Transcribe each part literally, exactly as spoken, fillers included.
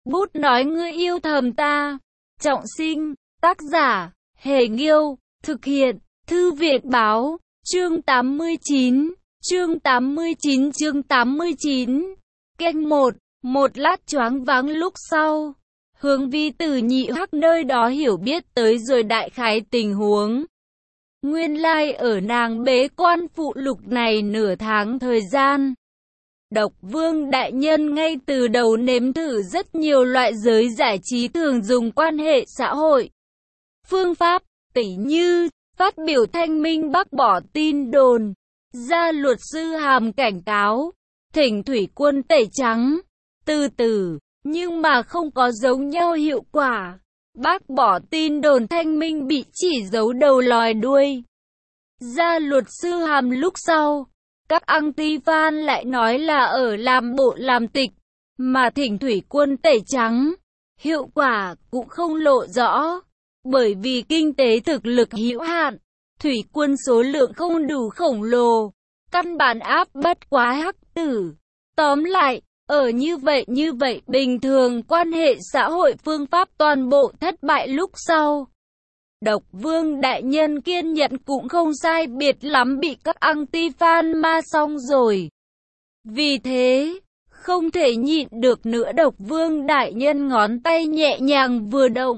Bút nói ngươi yêu thầm ta. Trọng sinh, tác giả, Hề Nghiêu, thực hiện, Thư viện Báo, chương tám mươi chín, chương tám mươi chín chương tám mươi chín. Kênh một, một lát choáng váng lúc sau. Hướng Vi từ Nhị Hắc nơi đó hiểu biết tới rồi đại khái tình huống. Nguyên lai like ở nàng bế quan phụ lục này nửa tháng thời gian. Độc Vương Đại Nhân ngay từ đầu nếm thử rất nhiều loại giới giải trí thường dùng quan hệ xã hội. Phương pháp, tỉ như, phát biểu thanh minh bác bỏ tin đồn, ra luật sư hàm cảnh cáo, thỉnh thủy quân tẩy trắng, từ từ, nhưng mà không có giống nhau hiệu quả. Bác bỏ tin đồn thanh minh bị chỉ giấu đầu lòi đuôi. Ra luật sư hàm lúc sau. Các anti-fan lại nói là ở làm bộ làm tịch, mà thỉnh thủy quân tẩy trắng, hiệu quả cũng không lộ rõ, bởi vì kinh tế thực lực hữu hạn, thủy quân số lượng không đủ khổng lồ, căn bản áp bất quá Hắc Tử. Tóm lại, ở như vậy như vậy bình thường quan hệ xã hội phương pháp toàn bộ thất bại lúc sau. Độc Vương Đại Nhân kiên nhẫn cũng không sai biệt lắm bị các anti-fan ma xong rồi. Vì thế, không thể nhịn được nữa Độc Vương Đại Nhân ngón tay nhẹ nhàng vừa động.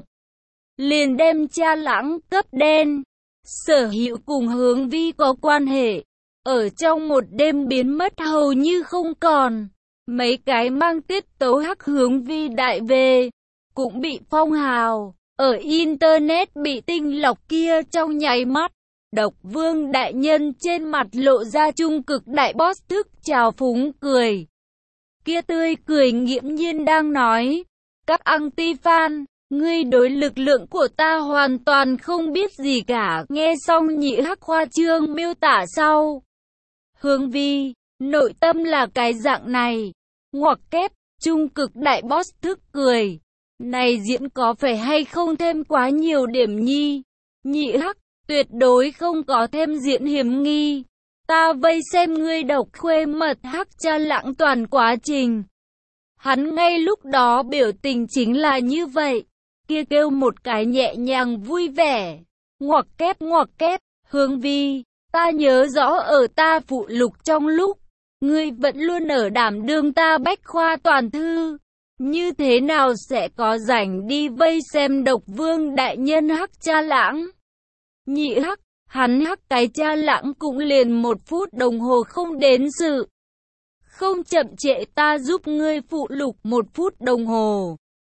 Liền đem Cha Lãng cấp đen, sở hữu cùng Hướng Vi có quan hệ. Ở trong một đêm biến mất hầu như không còn. Mấy cái mang tiết tấu hắc Hướng Vi đại về, cũng bị phong hào. Ở Internet bị tinh lọc kia trong nháy mắt, Độc Vương Đại Nhân trên mặt lộ ra trung cực đại boss thức trào phúng cười. Kia tươi cười nghiễm nhiên đang nói, các anti-fan, ngươi đối lực lượng của ta hoàn toàn không biết gì cả. Nghe xong Nhị Hắc khoa trương miêu tả sau. Hướng Vi, nội tâm là cái dạng này, ngoặc kép, trung cực đại boss thức cười. Này diễn có phải hay không thêm quá nhiều điểm nhi? Nhị Hắc, tuyệt đối không có thêm diễn hiểm nghi. Ta vây xem ngươi độc khuê mật Hắc Cha Lãng toàn quá trình. Hắn ngay lúc đó biểu tình chính là như vậy. Kia kêu một cái nhẹ nhàng vui vẻ. Ngoặc kép ngoặc kép, Hướng Vi, ta nhớ rõ ở ta phụ lục trong lúc, ngươi vẫn luôn ở đảm đương ta bách khoa toàn thư. Như thế nào sẽ có rảnh đi vây xem Độc Vương Đại Nhân Hắc Cha Lãng? Nhị Hắc, hắn Hắc cái Cha Lãng cũng liền một phút đồng hồ không đến sự. Không chậm trễ ta giúp ngươi phụ lục một phút đồng hồ.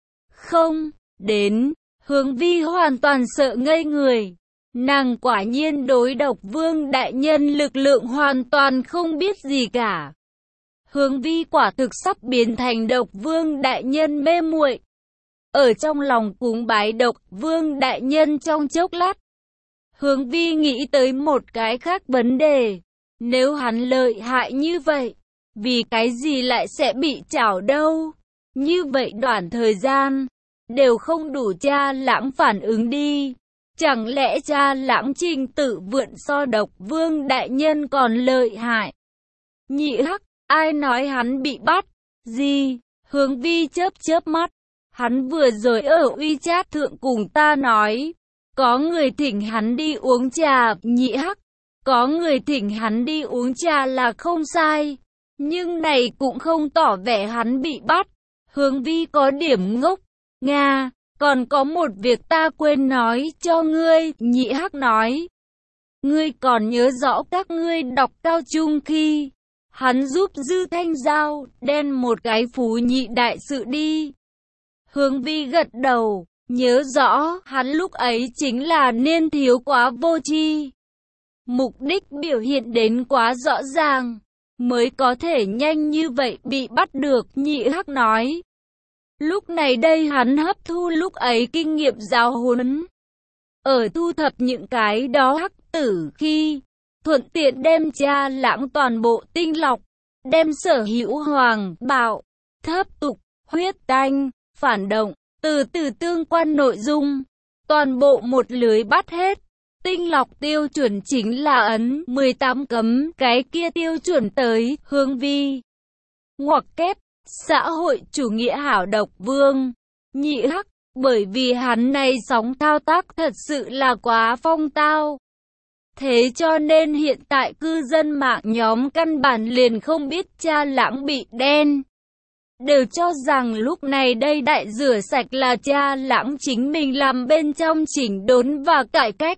Không, đến, Hướng Vi hoàn toàn sợ ngây người. Nàng quả nhiên đối Độc Vương Đại Nhân lực lượng hoàn toàn không biết gì cả. Hướng Vi quả thực sắp biến thành Độc Vương Đại Nhân mê muội. Ở trong lòng cúng bái Độc Vương Đại Nhân trong chốc lát. Hướng Vi nghĩ tới một cái khác vấn đề. Nếu hắn lợi hại như vậy, vì cái gì lại sẽ bị trảo đâu? Như vậy đoạn thời gian, đều không đủ Cha Lãng phản ứng đi. Chẳng lẽ Cha Lãng trình tự vượn so Độc Vương Đại Nhân còn lợi hại? Nhị Hắc, ai nói hắn bị bắt? Gì? Hướng Vi chớp chớp mắt. Hắn vừa rồi ở WeChat thượng cùng ta nói. Có người thỉnh hắn đi uống trà. Nhị Hắc. Có người thỉnh hắn đi uống trà là không sai. Nhưng này cũng không tỏ vẻ hắn bị bắt. Hướng Vi có điểm ngốc. Nga, còn có một việc ta quên nói cho ngươi. Nhị Hắc nói. Ngươi còn nhớ rõ các ngươi đọc cao trung khi hắn giúp Dư Thanh Giao đen một cái phú nhị đại sự đi. Hướng Vi gật đầu, nhớ rõ hắn lúc ấy chính là niên thiếu quá vô tri. Mục đích biểu hiện đến quá rõ ràng, mới có thể nhanh như vậy bị bắt được. Nhị Hắc nói. Lúc này đây hắn hấp thu lúc ấy kinh nghiệm giáo huấn. Ở thu thập những cái đó Hắc Tử khi thuận tiện đem Cha Lãng toàn bộ tinh lọc, đem sở hữu hoàng, bạo, thấp tục, huyết tanh, phản động, từ từ tương quan nội dung, toàn bộ một lưới bắt hết. Tinh lọc tiêu chuẩn chính là ấn mười tám cấm, cái kia tiêu chuẩn tới. Hướng Vi ngoặc kép, xã hội chủ nghĩa hảo độc vương. Nhị hắc, bởi vì hắn này sóng thao tác thật sự là quá phong tao. Thế cho nên hiện tại cư dân mạng nhóm căn bản liền không biết Cha Lãng bị đen. Đều cho rằng lúc này đây đại rửa sạch là Cha Lãng chính mình làm bên trong chỉnh đốn và cải cách.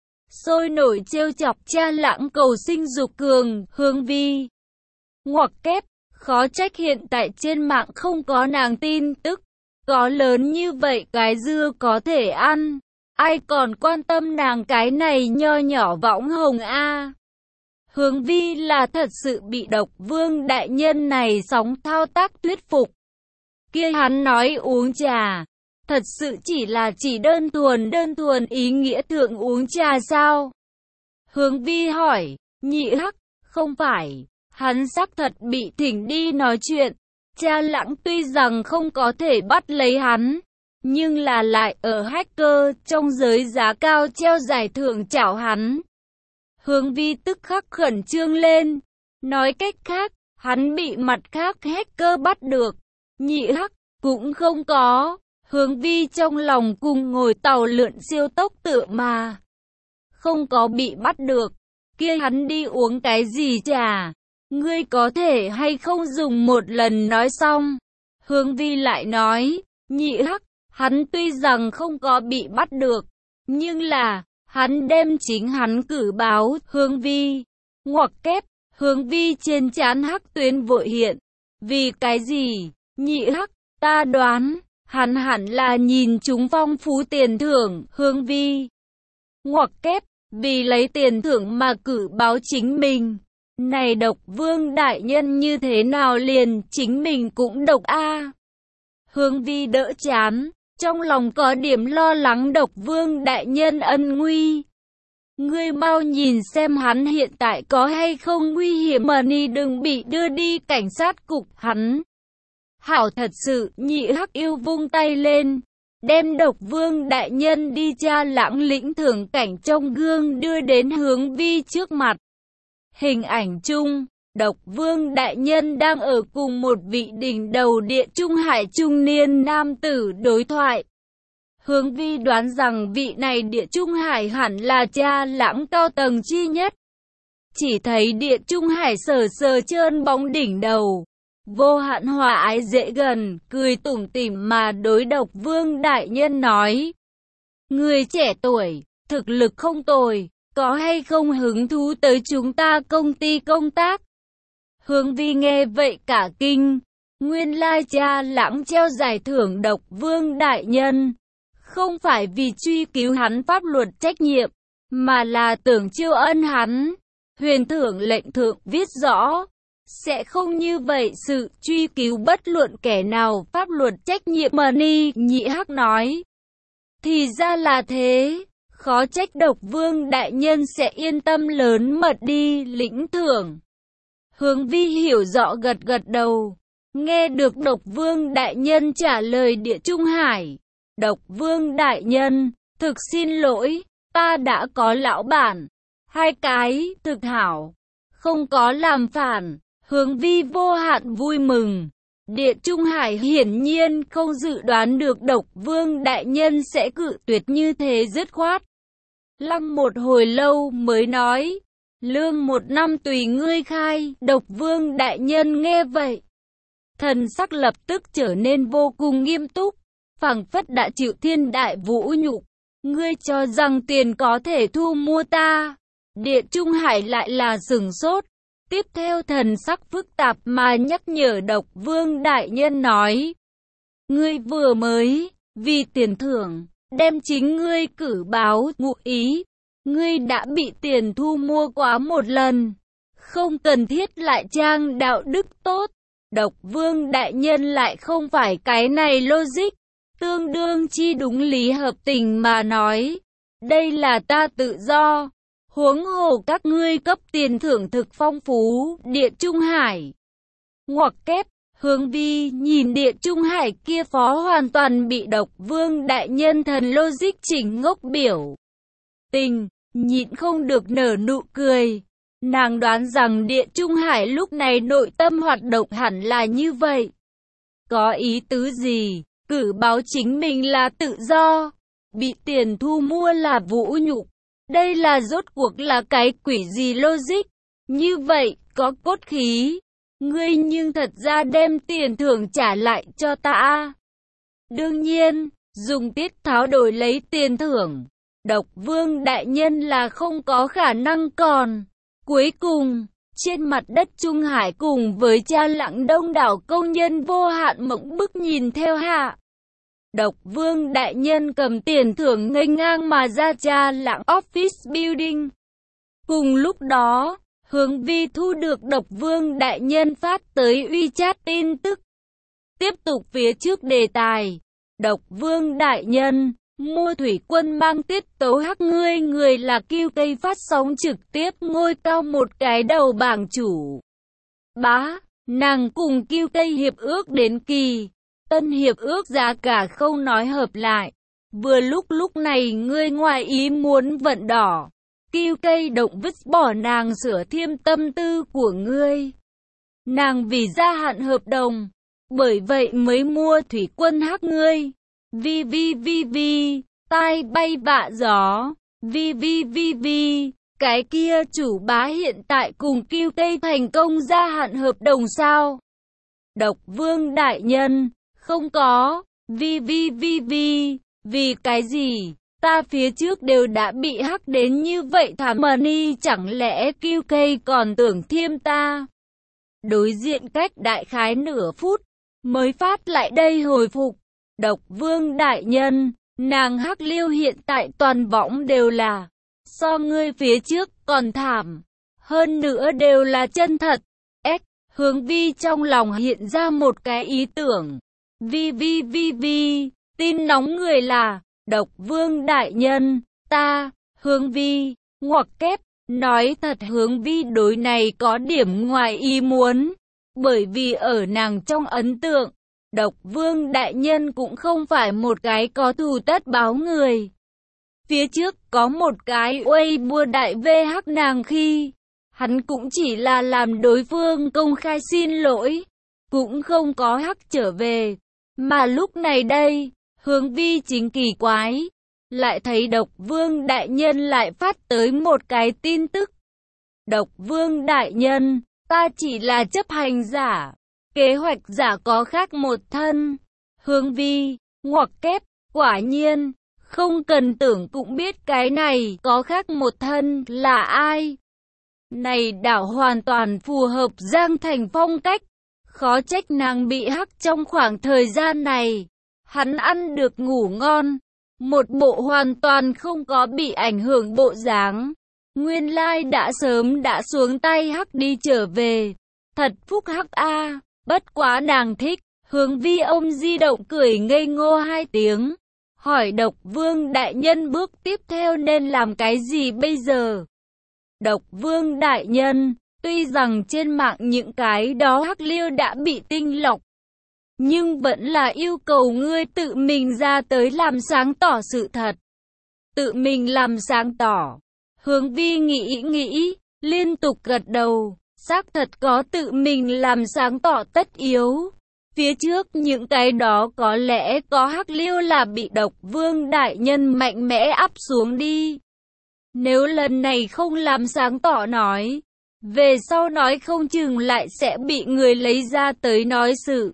Sôi nổi trêu chọc Cha Lãng cầu sinh dục cường, Hương Vi. Ngoặc kép, khó trách hiện tại trên mạng không có nàng tin tức. Có lớn như vậy cái dưa có thể ăn. Ai còn quan tâm nàng cái này nho nhỏ võng hồng a. Hướng Vi là thật sự bị độc vương đại nhân này sóng thao tác thuyết phục. Kia hắn nói uống trà, thật sự chỉ là chỉ đơn thuần đơn thuần ý nghĩa thượng uống trà sao? Hướng Vi hỏi, nhị hắc, không phải, hắn xác thật bị thỉnh đi nói chuyện. Cha Lãng tuy rằng không có thể bắt lấy hắn, nhưng là lại ở hacker trong giới giá cao treo giải thưởng chảo hắn. Hướng Vi tức khắc khẩn trương lên, nói cách khác, hắn bị mặt khác hacker bắt được. Nhị hắc, cũng không có. Hướng Vi trong lòng cùng ngồi tàu lượn siêu tốc tựa mà. Không có bị bắt được, kia hắn đi uống cái gì trà? Ngươi có thể hay không dùng một lần nói xong. Hướng Vi lại nói, nhị hắc, hắn tuy rằng không có bị bắt được, nhưng là, hắn đem chính hắn cử báo, Hướng Vi. Ngoặc kép, Hướng Vi trên trán hắc tuyến vội hiện. Vì cái gì? Nhị hắc, ta đoán, hắn hẳn là nhìn chúng phong phú tiền thưởng, Hướng Vi. Ngoặc kép, vì lấy tiền thưởng mà cử báo chính mình. Này độc vương đại nhân như thế nào liền chính mình cũng độc a. Hướng Vi đỡ chán, trong lòng có điểm lo lắng độc vương đại nhân ân nguy. Ngươi mau nhìn xem hắn hiện tại có hay không nguy hiểm mà ni đừng bị đưa đi cảnh sát cục hắn. Hảo thật sự, nhị hắc yêu vung tay lên, đem độc vương đại nhân đi Cha Lãng lĩnh thưởng cảnh trong gương đưa đến Hướng Vi trước mặt. Hình ảnh chung, độc vương đại nhân đang ở cùng một vị đỉnh đầu địa trung hải trung niên nam tử đối thoại. Hướng Vi đoán rằng vị này địa trung hải hẳn là Cha Lãng cao tầng chi nhất. Chỉ thấy địa trung hải sờ sờ trơn bóng đỉnh đầu. Vô hạn hòa ái dễ gần, cười tủm tỉm mà đối độc vương đại nhân nói. Người trẻ tuổi, thực lực không tồi, có hay không hứng thú tới chúng ta công ty công tác? Hướng Vi nghe vậy cả kinh, nguyên lai Cha Lãng treo giải thưởng độc vương đại nhân. Không phải vì truy cứu hắn pháp luật trách nhiệm, mà là tưởng chiêu ân hắn. Huyền thưởng lệnh thượng viết rõ. Sẽ không như vậy sự truy cứu bất luận kẻ nào pháp luật trách nhiệm mà ni nhị hắc nói. Thì ra là thế, khó trách độc vương đại nhân sẽ yên tâm lớn mật đi lĩnh thưởng. Hướng Vi hiểu rõ gật gật đầu, nghe được độc vương đại nhân trả lời địa trung hải. Độc vương đại nhân, thực xin lỗi, ta đã có lão bản, hai cái, thực hảo, không có làm phản. Hướng Vi vô hạn vui mừng. Địa Trung Hải hiển nhiên không dự đoán được độc vương đại nhân sẽ cự tuyệt như thế dứt khoát. Lăng một hồi lâu mới nói, lương một năm tùy ngươi khai. Độc vương đại nhân nghe vậy, thần sắc lập tức trở nên vô cùng nghiêm túc, phảng phất đã chịu thiên đại vũ nhục. Ngươi cho rằng tiền có thể thu mua ta? Địa Trung Hải lại là sửng sốt. Tiếp theo thần sắc phức tạp mà nhắc nhở độc vương đại nhân nói. Ngươi vừa mới, vì tiền thưởng, đem chính ngươi cử báo ngụ ý. Ngươi đã bị tiền thu mua quá một lần. Không cần thiết lại trang đạo đức tốt. Độc vương đại nhân lại không phải cái này logic. Tương đương chi đúng lý hợp tình mà nói. Đây là ta tự do. Huống hồ các ngươi cấp tiền thưởng thực phong phú, Địa Trung Hải. Ngoặc kép, Hướng Vi nhìn Địa Trung Hải kia phó hoàn toàn bị độc vương đại nhân thần logic chỉnh ngốc biểu tình, nhịn không được nở nụ cười. Nàng đoán rằng Địa Trung Hải lúc này nội tâm hoạt động hẳn là như vậy. Có ý tứ gì? Cử báo chính mình là tự do, bị tiền thu mua là vũ nhục. Đây là rốt cuộc là cái quỷ gì logic? Như vậy, có cốt khí. Ngươi nhưng thật ra đem tiền thưởng trả lại cho ta. Đương nhiên, dùng tiết tháo đổi lấy tiền thưởng. Độc Vương đại nhân là không có khả năng còn. Cuối cùng, trên mặt đất Trung Hải cùng với cha lặng đông đảo công nhân vô hạn mộng bức nhìn theo hạ. Độc Vương đại nhân cầm tiền thưởng nghênh ngang mà ra cha lặng office building. Cùng lúc đó, Hướng Vi thu được Độc Vương đại nhân phát tới WeChat tin tức. Tiếp tục phía trước đề tài. Độc Vương đại nhân, mua thủy quân mang tiết tấu hắc ngươi người là kiu cây phát sóng trực tiếp ngôi cao một cái đầu bảng chủ. Bá, nàng cùng kiu cây hiệp ước đến kỳ. Tân hiệp ước giá cả không nói hợp lại. Vừa lúc lúc này ngươi ngoài ý muốn vận đỏ. kiu cây động vứt bỏ nàng sửa thiêm tâm tư của ngươi. Nàng vì gia hạn hợp đồng. Bởi vậy mới mua thủy quân hắc ngươi. Vi vi vi vi, tai bay vạ gió. Vi vi vi vi, cái kia chủ bá hiện tại cùng kiu cây thành công gia hạn hợp đồng sao? Độc Vương đại nhân, không có. Vi vi vi vi, vì cái gì? Ta phía trước đều đã bị hắc đến như vậy thảm money, chẳng lẽ kiu cây còn tưởng thiêm ta? Đối diện cách đại khái nửa phút, mới phát lại đây hồi phục. Độc Vương đại nhân, nàng hắc liêu hiện tại toàn võng đều là so ngươi phía trước còn thảm. Hơn nữa đều là chân thật. S. Hướng Vi trong lòng hiện ra một cái ý tưởng. Vi vi vi vi, tin nóng người là Độc Vương đại nhân, ta, Hướng Vi, ngoặc kép, nói thật Hướng Vi đối này có điểm ngoài ý muốn. Bởi vì ở nàng trong ấn tượng, Độc Vương đại nhân cũng không phải một cái có thù tất báo người. Phía trước có một cái uây bua đại vê hắc nàng khi, hắn cũng chỉ là làm đối phương công khai xin lỗi, cũng không có hắc trở về. Mà lúc này đây, Hướng Vi chính kỳ quái, lại thấy Độc Vương đại nhân lại phát tới một cái tin tức. Độc Vương đại nhân, ta chỉ là chấp hành giả. Kế hoạch giả có khác một thân. Hướng Vi, ngoặc kép, quả nhiên, không cần tưởng cũng biết cái này có khác một thân là ai. Này đảo hoàn toàn phù hợp Giang Thành phong cách. Khó trách nàng bị hắc trong khoảng thời gian này. Hắn ăn được ngủ ngon. Một bộ hoàn toàn không có bị ảnh hưởng bộ dáng. Nguyên lai đã sớm đã xuống tay hắc đi trở về. Thật phúc hắc a. Bất quá nàng thích. Hướng Vi ông di động cười ngây ngô hai tiếng. Hỏi Độc Vương đại nhân bước tiếp theo nên làm cái gì bây giờ? Độc Vương đại nhân, tuy rằng trên mạng những cái đó hắc liêu đã bị tinh lọc, nhưng vẫn là yêu cầu ngươi tự mình ra tới làm sáng tỏ sự thật. Tự mình làm sáng tỏ. Hướng Vi nghĩ nghĩ, liên tục gật đầu, xác thật có tự mình làm sáng tỏ tất yếu. Phía trước những cái đó có lẽ có hắc liêu là bị Độc Vương đại nhân mạnh mẽ áp xuống đi. Nếu lần này không làm sáng tỏ nói, về sau nói không chừng lại sẽ bị người lấy ra tới nói sự.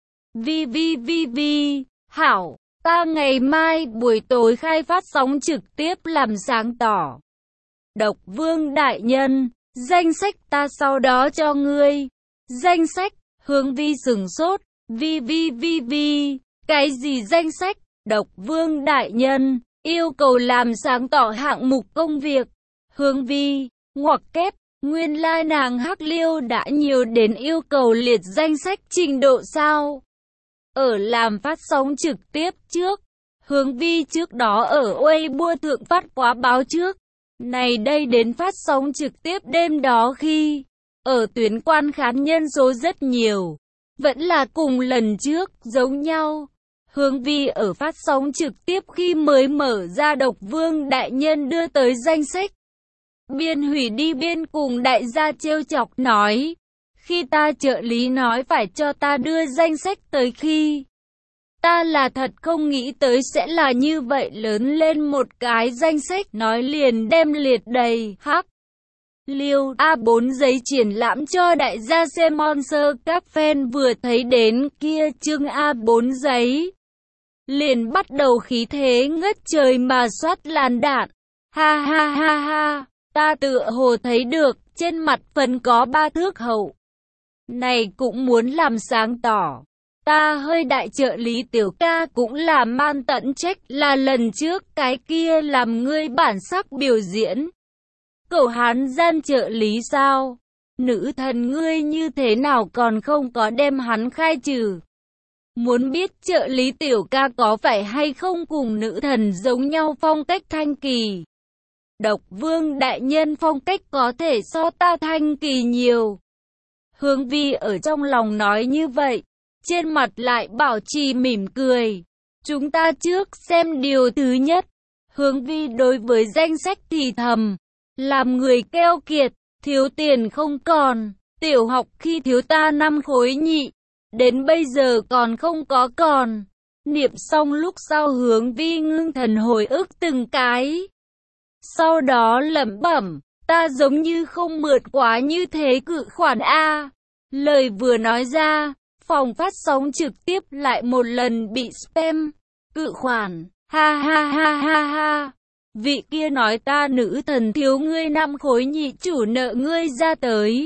Vi vi vi vi, hảo, ta ngày mai buổi tối khai phát sóng trực tiếp làm sáng tỏ. Độc Vương đại nhân, danh sách ta sau đó cho ngươi. Danh sách, Hướng Vi sừng sốt. Vi vi vi vi, cái gì danh sách? Độc Vương đại nhân, yêu cầu làm sáng tỏ hạng mục công việc. Hướng Vi, ngoặc kép, nguyên lai nàng hắc liêu đã nhiều đến yêu cầu liệt danh sách trình độ sao? Ở làm phát sóng trực tiếp trước, Hướng Vi trước đó ở Weibo thượng phát quá báo trước. Này đây đến phát sóng trực tiếp đêm đó khi, ở tuyến quan khán nhân số rất nhiều. Vẫn là cùng lần trước, giống nhau. Hướng Vi ở phát sóng trực tiếp khi mới mở ra Độc Vương đại nhân đưa tới danh sách. Biên hủy đi biên cùng đại gia trêu chọc nói. Khi ta trợ lý nói phải cho ta đưa danh sách tới khi ta là thật không nghĩ tới sẽ là như vậy, lớn lên một cái danh sách nói liền đem liệt đầy hắc. Liêu a bốn giấy triển lãm cho đại gia xem, Monster các fan vừa thấy đến kia chương a bốn giấy liền bắt đầu khí thế ngất trời mà soát làn đạn. Ha ha ha ha, ta tựa hồ thấy được trên mặt phần có ba thước hậu. Này cũng muốn làm sáng tỏ. Ta hơi đại trợ lý tiểu ca cũng là man tận trách là lần trước cái kia làm ngươi bản sắc biểu diễn. Cậu hán gian trợ lý sao? Nữ thần ngươi như thế nào còn không có đem hắn khai trừ? Muốn biết trợ lý tiểu ca có phải hay không cùng nữ thần giống nhau phong cách thanh kỳ? Độc vương đại nhân phong cách có thể so ta thanh kỳ nhiều. Hướng Vi ở trong lòng nói như vậy, trên mặt lại bảo trì mỉm cười. Chúng ta trước xem điều thứ nhất. Hướng Vi đối với danh sách thì thầm, làm người keo kiệt, thiếu tiền không còn, tiểu học khi thiếu ta năm khối nhị, đến bây giờ còn không có còn. Niệm xong lúc sau Hướng Vi ngưng thần hồi ức từng cái. Sau đó lẩm bẩm, ta giống như không mượt quá như thế cự khoản A. Lời vừa nói ra, phòng phát sóng trực tiếp lại một lần bị spam. Cự khoản, ha ha ha ha ha. Vị kia nói ta nữ thần thiếu ngươi năm khối nhị, chủ nợ ngươi ra tới.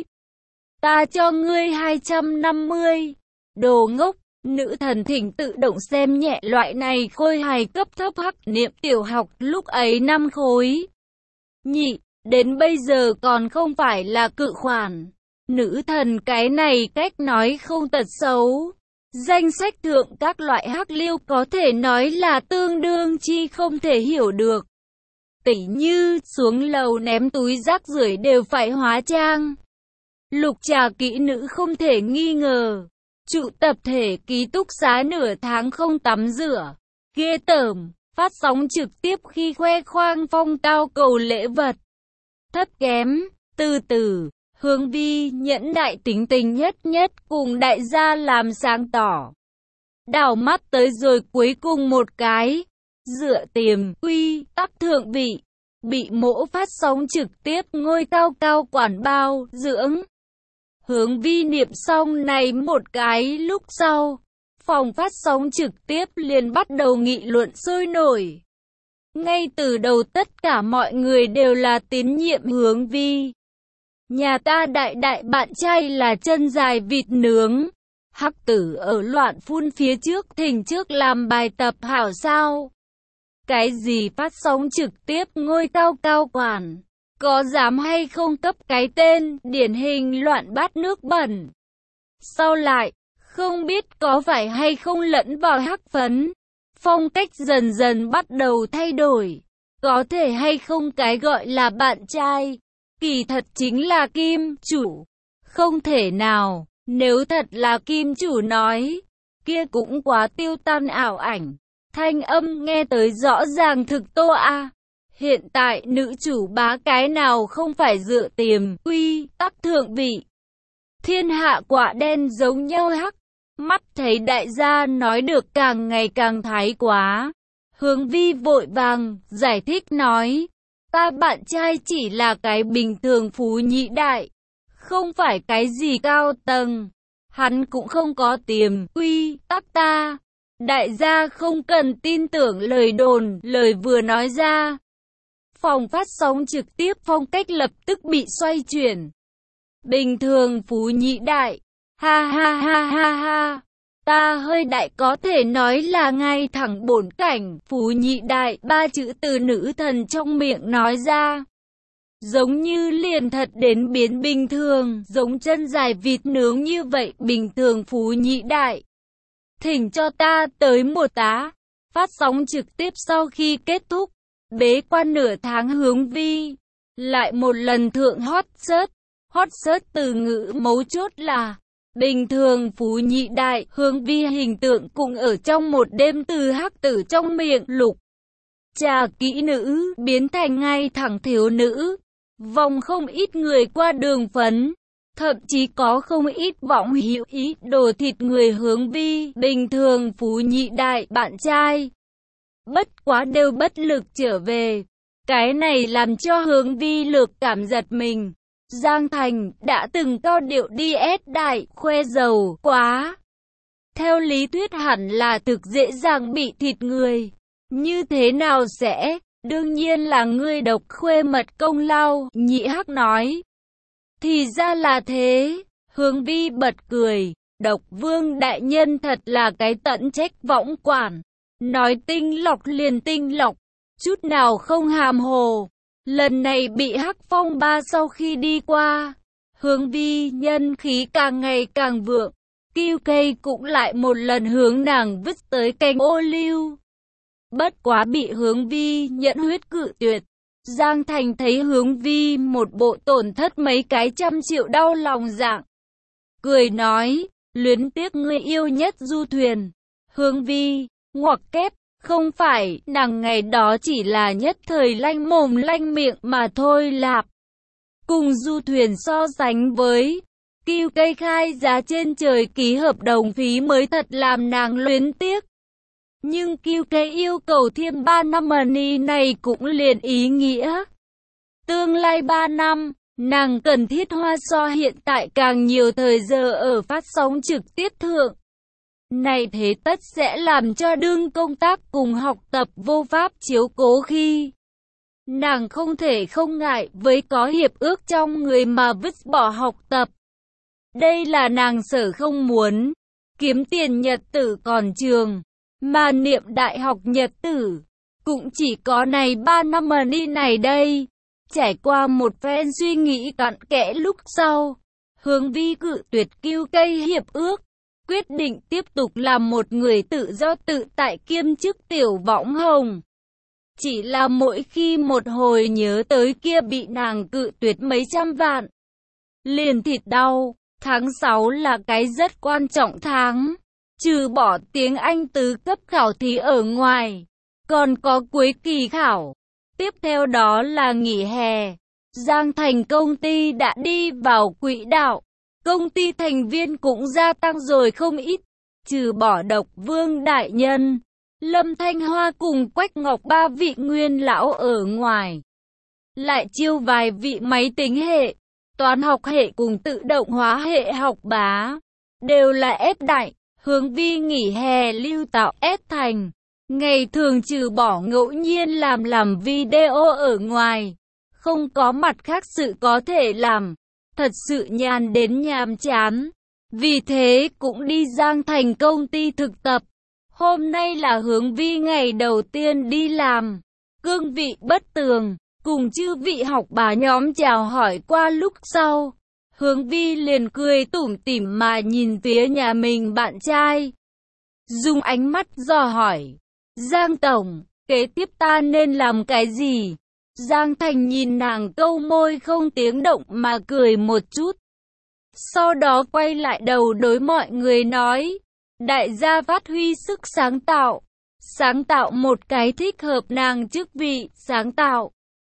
Ta cho ngươi hai trăm năm mươi. Đồ ngốc, nữ thần thỉnh tự động xem nhẹ loại này khôi hài cấp thấp hắc. Niệm tiểu học lúc ấy năm khối nhị, đến bây giờ còn không phải là cự khoản. Nữ thần cái này cách nói không tật xấu. Danh sách thượng các loại hắc liêu có thể nói là tương đương chi không thể hiểu được. Tỉ như xuống lầu ném túi rác rưởi đều phải hóa trang. Lục trà kỹ nữ không thể nghi ngờ. Trụ tập thể ký túc xá nửa tháng không tắm rửa. Ghê tởm, phát sóng trực tiếp khi khoe khoang phong cao cầu lễ vật. Thấp kém, từ từ, Hướng Vi nhẫn đại tính tình nhất nhất cùng đại gia làm sáng tỏ. Đảo mắt tới rồi cuối cùng một cái. Dựa tiềm quy tắc thượng vị. Bị mỗ phát sóng trực tiếp ngôi cao cao quản bao dưỡng. Hướng Vi niệm xong này một cái lúc sau, phòng phát sóng trực tiếp liền bắt đầu nghị luận sôi nổi. Ngay từ đầu tất cả mọi người đều là tín nhiệm Hướng Vi. Nhà ta đại đại bạn trai là chân dài vịt nướng. Hắc tử ở loạn phun phía trước thỉnh trước làm bài tập hảo sao. Cái gì phát sóng trực tiếp ngôi cao cao quản, có dám hay không cấp cái tên điển hình loạn bát nước bẩn. Sau lại, không biết có phải hay không lẫn vào hắc phấn, phong cách dần dần bắt đầu thay đổi. Có thể hay không cái gọi là bạn trai, kỳ thật chính là kim chủ. Không thể nào, nếu thật là kim chủ nói, kia cũng quá tiêu tan ảo ảnh. Thanh âm nghe tới rõ ràng thực tô a. Hiện tại nữ chủ bá cái nào không phải dựa tiềm quy tắc thượng vị. Thiên hạ quả đen giống nhau hắc. Mắt thấy đại gia nói được càng ngày càng thái quá. Hướng Vi vội vàng giải thích nói, ta bạn trai chỉ là cái bình thường phú nhị đại, không phải cái gì cao tầng. Hắn cũng không có tiềm quy tắc ta. Đại gia không cần tin tưởng lời đồn, lời vừa nói ra. Phòng phát sóng trực tiếp phong cách lập tức bị xoay chuyển. Bình thường phú nhị đại, ha ha ha ha ha. Ta hơi đại có thể nói là ngay thẳng bổn cảnh, phú nhị đại, ba chữ từ nữ thần trong miệng nói ra. Giống như liền thật đến biến bình thường, giống chân dài vịt nướng như vậy, bình thường phú nhị đại. Thỉnh cho ta tới một tá. Phát sóng trực tiếp sau khi kết thúc, bế quan nửa tháng Hướng Vi lại một lần thượng hot search. Hot search từ ngữ mấu chốt là bình thường phú nhị đại. Hướng Vi hình tượng cũng ở trong một đêm từ hắc tử trong miệng lục trà kỹ nữ biến thành ngay thẳng thiếu nữ. Vòng không ít người qua đường phấn Thậm chí có không ít vọng hữu ý đồ thịt người Hướng Vi, bình thường phú nhị đại bạn trai. Bất quá đều bất lực trở về. Cái này làm cho Hướng Vi lược cảm giật mình. Giang Thành đã từng cao điệu đi ép đại, khoe giàu quá. Theo lý thuyết hẳn là thực dễ dàng bị thịt người. Như thế nào sẽ? Đương nhiên là ngươi độc khuê mật công lao, Nhị Hắc nói. Thì ra là thế. Hướng Vi bật cười. Độc Vương đại nhân thật là cái tận trách võng quản. Nói tinh lọc liền tinh lọc, chút nào không hàm hồ. Lần này bị Hắc Phong ba sau khi đi qua, Hướng Vi nhân khí càng ngày càng vượng. Kiêu Cây cũng lại một lần hướng nàng vứt tới cành ô liu. Bất quá bị Hướng Vi nhận huyết cự tuyệt. Giang Thành thấy Hướng Vi một bộ tổn thất mấy cái trăm triệu đau lòng dạng. Cười nói, luyến tiếc người yêu nhất du thuyền. Hướng Vi, ngoặc kép, không phải, nàng ngày đó chỉ là nhất thời lanh mồm lanh miệng mà thôi lạp. Cùng du thuyền so sánh với, Kiêu Cây khai giá trên trời ký hợp đồng phí mới thật làm nàng luyến tiếc. Nhưng Kiêu Cây yêu cầu thêm ba năm money này cũng liền ý nghĩa. Tương lai ba năm, nàng cần thiết hoa so hiện tại càng nhiều thời giờ ở phát sóng trực tiếp thượng. Này thế tất sẽ làm cho đương công tác cùng học tập vô pháp chiếu cố khi. Nàng không thể không ngại với có hiệp ước trong người mà vứt bỏ học tập. Đây là nàng sở không muốn. Kiếm tiền nhật tử còn trường, mà niệm đại học nhật tử. Cũng chỉ có này ba năm mà đi này đây. Trải qua một phen suy nghĩ cặn kẽ lúc sau, Hướng Vi cự tuyệt Kiêu Cây hiệp ước. Quyết định tiếp tục làm một người tự do tự tại kiêm chức tiểu võng hồng. Chỉ là mỗi khi một hồi nhớ tới kia bị nàng cự tuyệt mấy trăm vạn, liền thịt đau. Tháng sáu là cái rất quan trọng tháng. Trừ bỏ tiếng Anh tứ cấp khảo thí ở ngoài, còn có cuối kỳ khảo. Tiếp theo đó là nghỉ hè. Giang Thành công ty đã đi vào quỹ đạo. Công ty thành viên cũng gia tăng rồi không ít. Trừ bỏ Độc Vương đại nhân, Lâm Thanh Hoa cùng Quách Ngọc ba vị nguyên lão ở ngoài, lại chiêu vài vị máy tính hệ, toán học hệ cùng tự động hóa hệ học bá. Đều là ép đại. Hướng Vi nghỉ hè lưu tạo ép thành. Ngày thường trừ bỏ ngẫu nhiên làm làm video ở ngoài, không có mặt khác sự có thể làm. Thật sự nhàn đến nhàm chán. Vì thế cũng đi Giang Thành công ty thực tập. Hôm nay là Hướng Vi ngày đầu tiên đi làm. Cương vị bất tường, cùng chư vị học bá nhóm chào hỏi qua lúc sau. Hướng Vi liền cười tủm tỉm mà nhìn phía nhà mình bạn trai. Dùng ánh mắt dò hỏi. Giang Tổng, kế tiếp ta nên làm cái gì? Giang Thành nhìn nàng câu môi không tiếng động mà cười một chút. Sau đó quay lại đầu đối mọi người nói. Đại gia phát huy sức sáng tạo. Sáng tạo một cái thích hợp nàng chức vị, sáng tạo.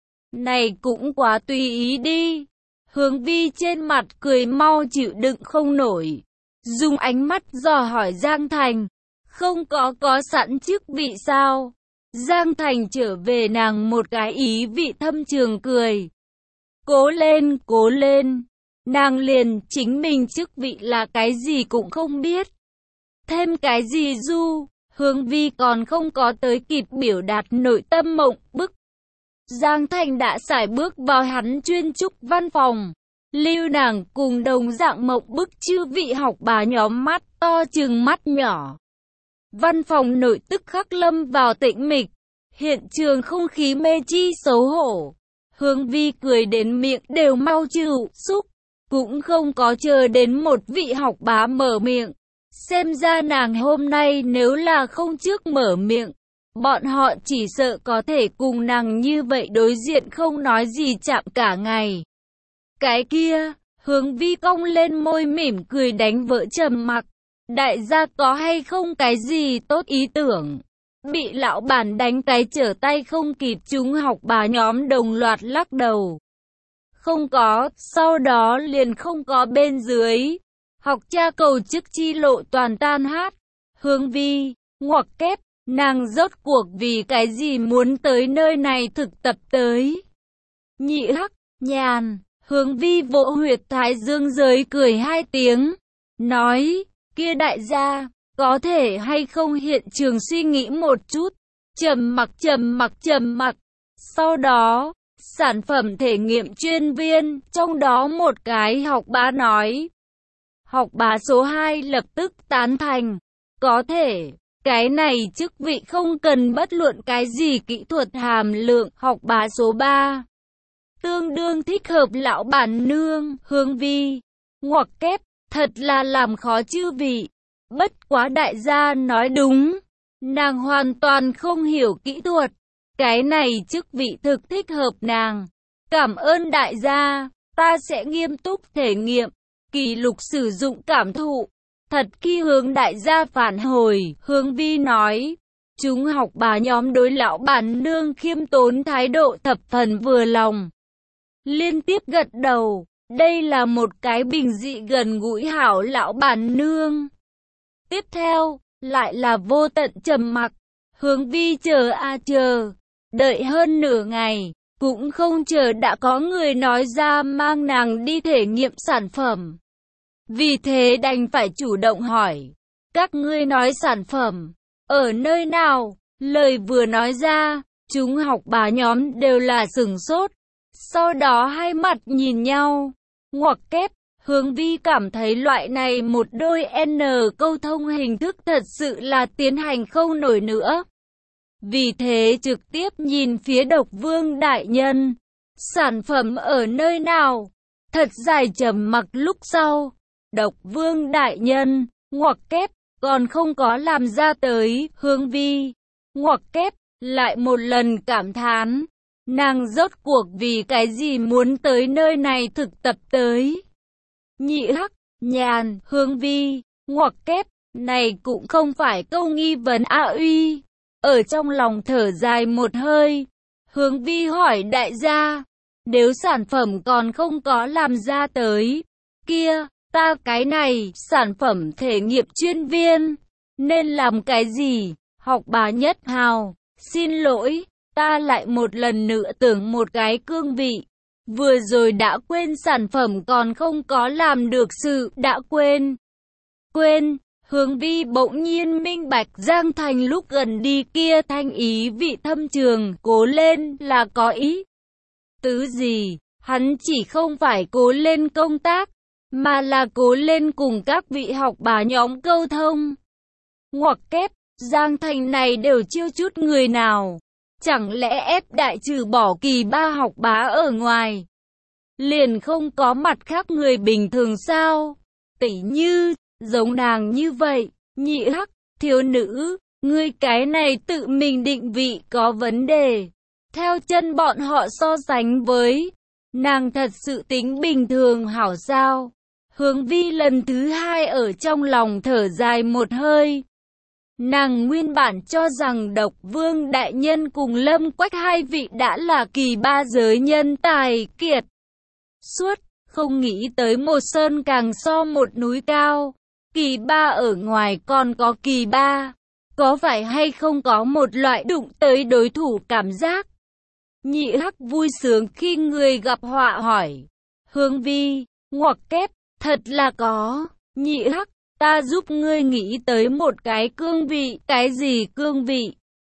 Này cũng quá tùy ý đi. Hướng Vi trên mặt cười mau chịu đựng không nổi. Dùng ánh mắt dò hỏi Giang Thành. Không có có sẵn chức vị sao? Giang Thành trở về nàng một cái ý vị thâm trường cười. Cố lên, cố lên. Nàng liền chính mình chức vị là cái gì cũng không biết. Thêm cái gì du, Hướng Vi còn không có tới kịp biểu đạt nội tâm mộng bức. Giang Thành đã sải bước vào hắn chuyên trúc văn phòng. Lưu nàng cùng đồng dạng mộng bức chư vị học bá nhóm mắt to chừng mắt nhỏ. Văn phòng nội tức khắc lâm vào tĩnh mịch. Hiện trường không khí mê chi xấu hổ. Hướng Vi cười đến miệng đều mau chịu xúc. Cũng không có chờ đến một vị học bá mở miệng. Xem ra nàng hôm nay nếu là không trước mở miệng, bọn họ chỉ sợ có thể cùng nàng như vậy đối diện không nói gì chạm cả ngày. Cái kia, Hướng Vi cong lên môi mỉm cười đánh vỡ trầm mặc. Đại gia có hay không cái gì tốt ý tưởng? Bị lão bản đánh cái trở tay không kịp, chúng học bà nhóm đồng loạt lắc đầu. không có, sau đó liền không có bên dưới. Học cha cầu chức chi lộ toàn tan hát. Hướng Vi, ngoặc kép, nàng rốt cuộc vì cái gì muốn tới nơi này thực tập tới. Nhị hắc, nhàn, Hướng Vi vỗ huyệt thái dương giới cười hai tiếng. Nói, kia đại gia, có thể hay không hiện trường suy nghĩ một chút. Trầm mặc trầm mặc trầm mặc. Sau đó, sản phẩm thể nghiệm chuyên viên, trong đó một cái học bá nói. Học bá số hai lập tức tán thành. Có thể, cái này chức vị không cần bất luận cái gì kỹ thuật hàm lượng. Học bá số ba. Tương đương thích hợp lão bản nương, Hướng Vi. Ngoặc kép, thật là làm khó chư vị. Bất quá đại gia nói đúng. Nàng hoàn toàn không hiểu kỹ thuật. Cái này chức vị thực thích hợp nàng. Cảm ơn đại gia, ta sẽ nghiêm túc thể nghiệm. Kỷ lục sử dụng cảm thụ. Thật khi hướng đại gia phản hồi, Hướng Vi nói. Chúng học bá nhóm đối lão bản nương khiêm tốn thái độ thập phần vừa lòng. Liên tiếp gật đầu, đây là một cái bình dị gần gũi hảo lão bản nương. Tiếp theo, lại là vô tận trầm mặc. Hướng Vi chờ a chờ, đợi hơn nửa ngày, cũng không chờ đã có người nói ra mang nàng đi thể nghiệm sản phẩm. Vì thế đành phải chủ động hỏi, các ngươi nói sản phẩm, ở nơi nào? Lời vừa nói ra, chúng học bá nhóm đều là sửng sốt. Sau đó hai mặt nhìn nhau, ngoặc kép, Hướng Vi cảm thấy loại này một đôi N câu thông hình thức thật sự là tiến hành không nổi nữa. Vì thế trực tiếp nhìn phía Độc Vương đại nhân. Sản phẩm ở nơi nào? Thật dài trầm mặc lúc sau. Độc Vương đại nhân, ngoặc kép, còn không có làm ra tới, Hướng Vi. Ngoặc kép, lại một lần cảm thán. Nàng rốt cuộc vì cái gì muốn tới nơi này thực tập tới. Nhị hắc, nhàn, Hướng Vi, ngoặc kép, này cũng không phải câu nghi vấn a uy. Ở trong lòng thở dài một hơi, Hướng Vi hỏi đại gia, nếu sản phẩm còn không có làm ra tới, kia, ta cái này, sản phẩm thể nghiệm chuyên viên, nên làm cái gì? Học bá Nhất Hào, xin lỗi, ta lại một lần nữa tưởng một cái cương vị. Vừa rồi đã quên sản phẩm còn không có làm được sự, đã quên. Quên, Hướng Vi bỗng nhiên minh bạch Giang Thành lúc gần đi kia thanh ý vị thâm trường, cố lên là có ý. Tứ gì, hắn chỉ không phải cố lên công tác, mà là cố lên cùng các vị học bá nhóm câu thông. Ngoặc kép, Giang Thành này đều chiêu chút người nào? Chẳng lẽ ép đại trừ bỏ kỳ ba học bá ở ngoài, liền không có mặt khác người bình thường sao? Tỉ như, giống nàng như vậy, nhị hắc, thiếu nữ, ngươi cái này tự mình định vị có vấn đề. Theo chân bọn họ so sánh với, nàng thật sự tính bình thường hảo sao? Hướng Vi lần thứ hai ở trong lòng thở dài một hơi. Nàng nguyên bản cho rằng Độc Vương đại nhân cùng Lâm Quách hai vị đã là kỳ ba giới nhân tài kiệt xuất, không nghĩ tới một sơn càng so một núi cao. Kỳ ba ở ngoài còn có kỳ ba, có phải hay không có một loại đụng tới đối thủ cảm giác? Nhị hắc vui sướng khi người gặp họa hỏi. Hướng Vi, ngoặc kép, thật là có. Nhị hắc, ta giúp ngươi nghĩ tới một cái cương vị, cái gì cương vị?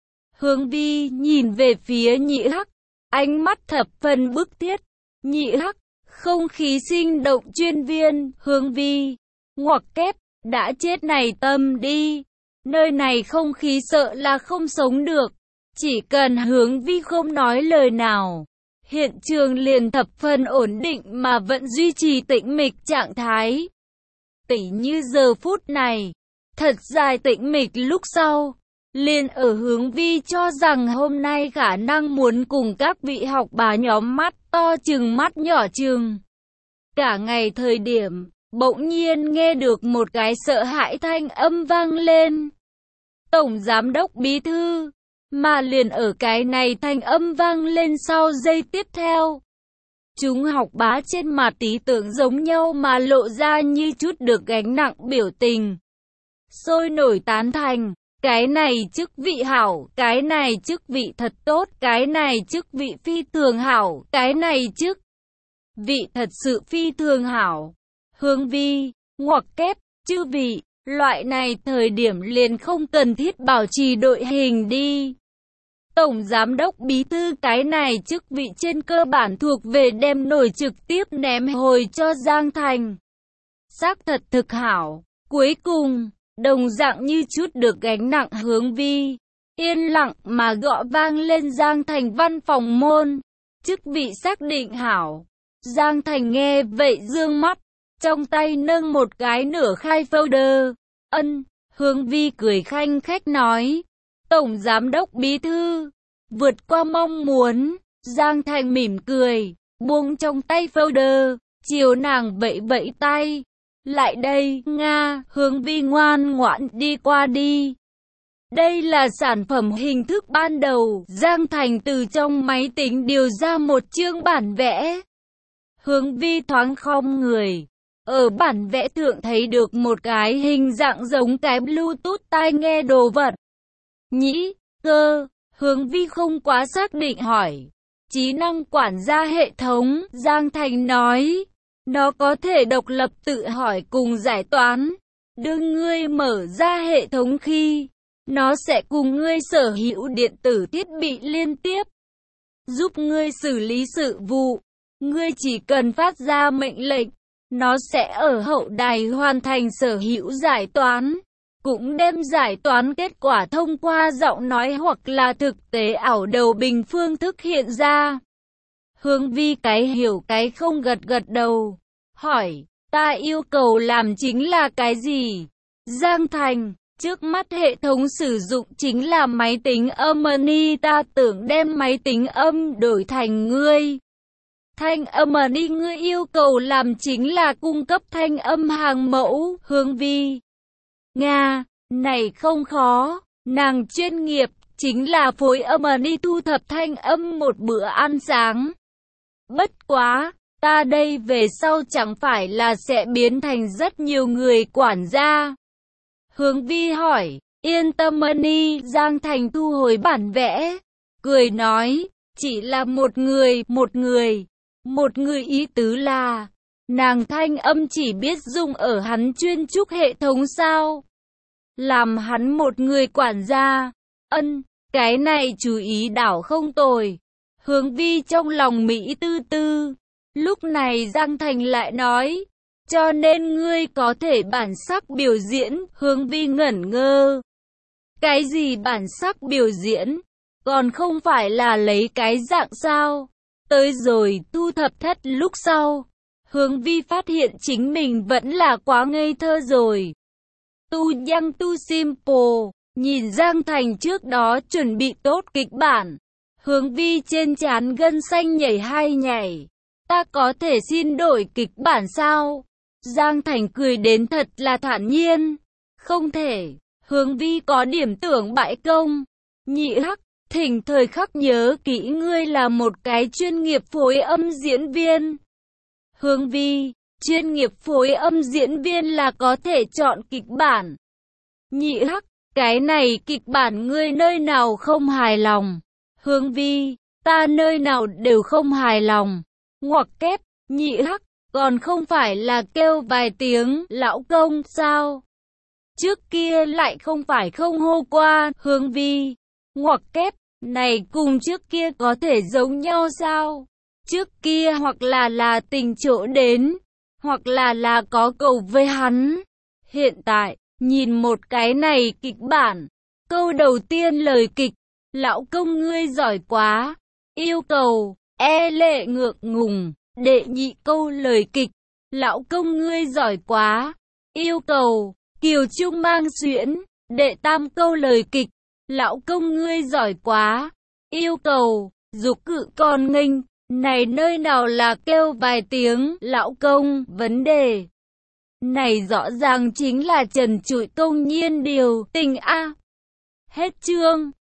Hướng Vi nhìn về phía nhị hắc, ánh mắt thập phần bức thiết. Nhị hắc, không khí sinh động chuyên viên. Hướng Vi, ngoặc kép, đã chết này tâm đi. Nơi này không khí sợ là không sống được. Chỉ cần Hướng Vi không nói lời nào, hiện trường liền thập phần ổn định mà vẫn duy trì tĩnh mịch trạng thái. Tỉ như giờ phút này, thật dài tĩnh mịch lúc sau, liền ở Hướng Vi cho rằng hôm nay khả năng muốn cùng các vị học bá nhóm mắt to chừng mắt nhỏ chừng. Cả ngày thời điểm, bỗng nhiên nghe được một cái sợ hãi thanh âm vang lên. Tổng Giám đốc Bí Thư, mà liền ở cái này thanh âm vang lên sau giây tiếp theo. Chúng học bá trên mặt tí tưởng giống nhau mà lộ ra như chút được gánh nặng biểu tình. Sôi nổi tán thành, cái này chức vị hảo, cái này chức vị thật tốt, cái này chức vị phi thường hảo, cái này chức vị thật sự phi thường hảo. Hướng vi, ngoặc kép, chư vị, loại này thời điểm liền không cần thiết bảo trì đội hình đi. Tổng giám đốc bí thư cái này chức vị trên cơ bản thuộc về đem nổi trực tiếp ném hồi cho Giang Thành. Xác thật thực hảo. Cuối cùng, đồng dạng như chút được gánh nặng Hướng vi, yên lặng mà gõ vang lên Giang Thành văn phòng môn. Chức vị xác định hảo. Giang Thành nghe vậy dương mắt, trong tay nâng một cái nửa khai folder. Ân, Hướng vi cười khanh khách nói. Tổng giám đốc bí thư, vượt qua mong muốn. Giang Thành mỉm cười, buông trong tay folder, chiều nàng vẫy vẫy tay. Lại đây, Nga, Hướng vi ngoan ngoãn đi qua đi. Đây là sản phẩm hình thức ban đầu. Giang Thành từ trong máy tính điều ra một chương bản vẽ. Hướng vi thoáng khom người. Ở bản vẽ thượng thấy được một cái hình dạng giống cái Bluetooth tai nghe đồ vật. Nhĩ, cơ, Hướng vi không quá xác định hỏi. Trí năng quản gia hệ thống, Giang Thành nói. Nó có thể độc lập tự hỏi cùng giải toán. Đương ngươi mở ra hệ thống khi, nó sẽ cùng ngươi sở hữu điện tử thiết bị liên tiếp, giúp ngươi xử lý sự vụ. Ngươi chỉ cần phát ra mệnh lệnh, nó sẽ ở hậu đài hoàn thành sở hữu giải toán, cũng đem giải toán kết quả thông qua giọng nói hoặc là thực tế ảo đầu bình phương thức hiện ra. Hướng vi cái hiểu cái không gật gật đầu, hỏi, ta yêu cầu làm chính là cái gì? Giang Thành, trước mắt hệ thống sử dụng chính là máy tính âm ni, ta tưởng đem máy tính âm đổi thành ngươi. Thanh âm ni ngươi yêu cầu làm chính là cung cấp thanh âm hàng mẫu. Hướng vi, Nga, này không khó, nàng chuyên nghiệp, chính là phối âm ni thu thập thanh âm một bữa ăn sáng. Bất quá, ta đây về sau chẳng phải là sẽ biến thành rất nhiều người quản gia. Hướng vi hỏi, yên tâm ni. Giang Thành thu hồi bản vẽ, cười nói, chỉ là một người, một người. Một người ý tứ là, nàng thanh âm chỉ biết dùng ở hắn chuyên trúc hệ thống sao? Làm hắn một người quản gia. Ân, cái này chú ý đảo không tồi. Hướng vi trong lòng Mỹ tư tư. Lúc này Giang Thành lại nói, cho nên ngươi có thể bản sắc biểu diễn. Hướng vi ngẩn ngơ. Cái gì bản sắc biểu diễn? Còn không phải là lấy cái dạng sao? Tới rồi thu thập thất lúc sau, Hướng vi phát hiện chính mình vẫn là quá ngây thơ rồi. Tu young tu simple, nhìn Giang Thành trước đó chuẩn bị tốt kịch bản. Hướng vi trên trán gân xanh nhảy hai nhảy. Ta có thể xin đổi kịch bản sao? Giang Thành cười đến thật là thản nhiên. Không thể. Hướng vi có điểm tưởng bãi công. Nhị hắc, thỉnh thời khắc nhớ kỹ ngươi là một cái chuyên nghiệp phối âm diễn viên. Hướng vi, chuyên nghiệp phối âm diễn viên là có thể chọn kịch bản. Nhị hắc, cái này kịch bản ngươi nơi nào không hài lòng? Hướng vi, ta nơi nào đều không hài lòng. Ngoặc kép, nhị hắc, còn không phải là kêu vài tiếng lão công sao? Trước kia lại không phải không hô qua. Hướng vi, ngoặc kép, này cùng trước kia có thể giống nhau sao? Trước kia hoặc là là tình chỗ đến, hoặc là là có cầu với hắn. Hiện tại, nhìn một cái này kịch bản. Câu đầu tiên lời kịch, lão công ngươi giỏi quá. Yêu cầu, e lệ ngượng ngùng. Đệ nhị câu lời kịch, lão công ngươi giỏi quá. Yêu cầu, kiều trung mang xuyễn. Đệ tam câu lời kịch, lão công ngươi giỏi quá. Yêu cầu, dục cự con nghênh. Này nơi nào là kêu vài tiếng lão công, vấn đề này rõ ràng chính là trần trụi công nhiên điều tình a. Hết chương.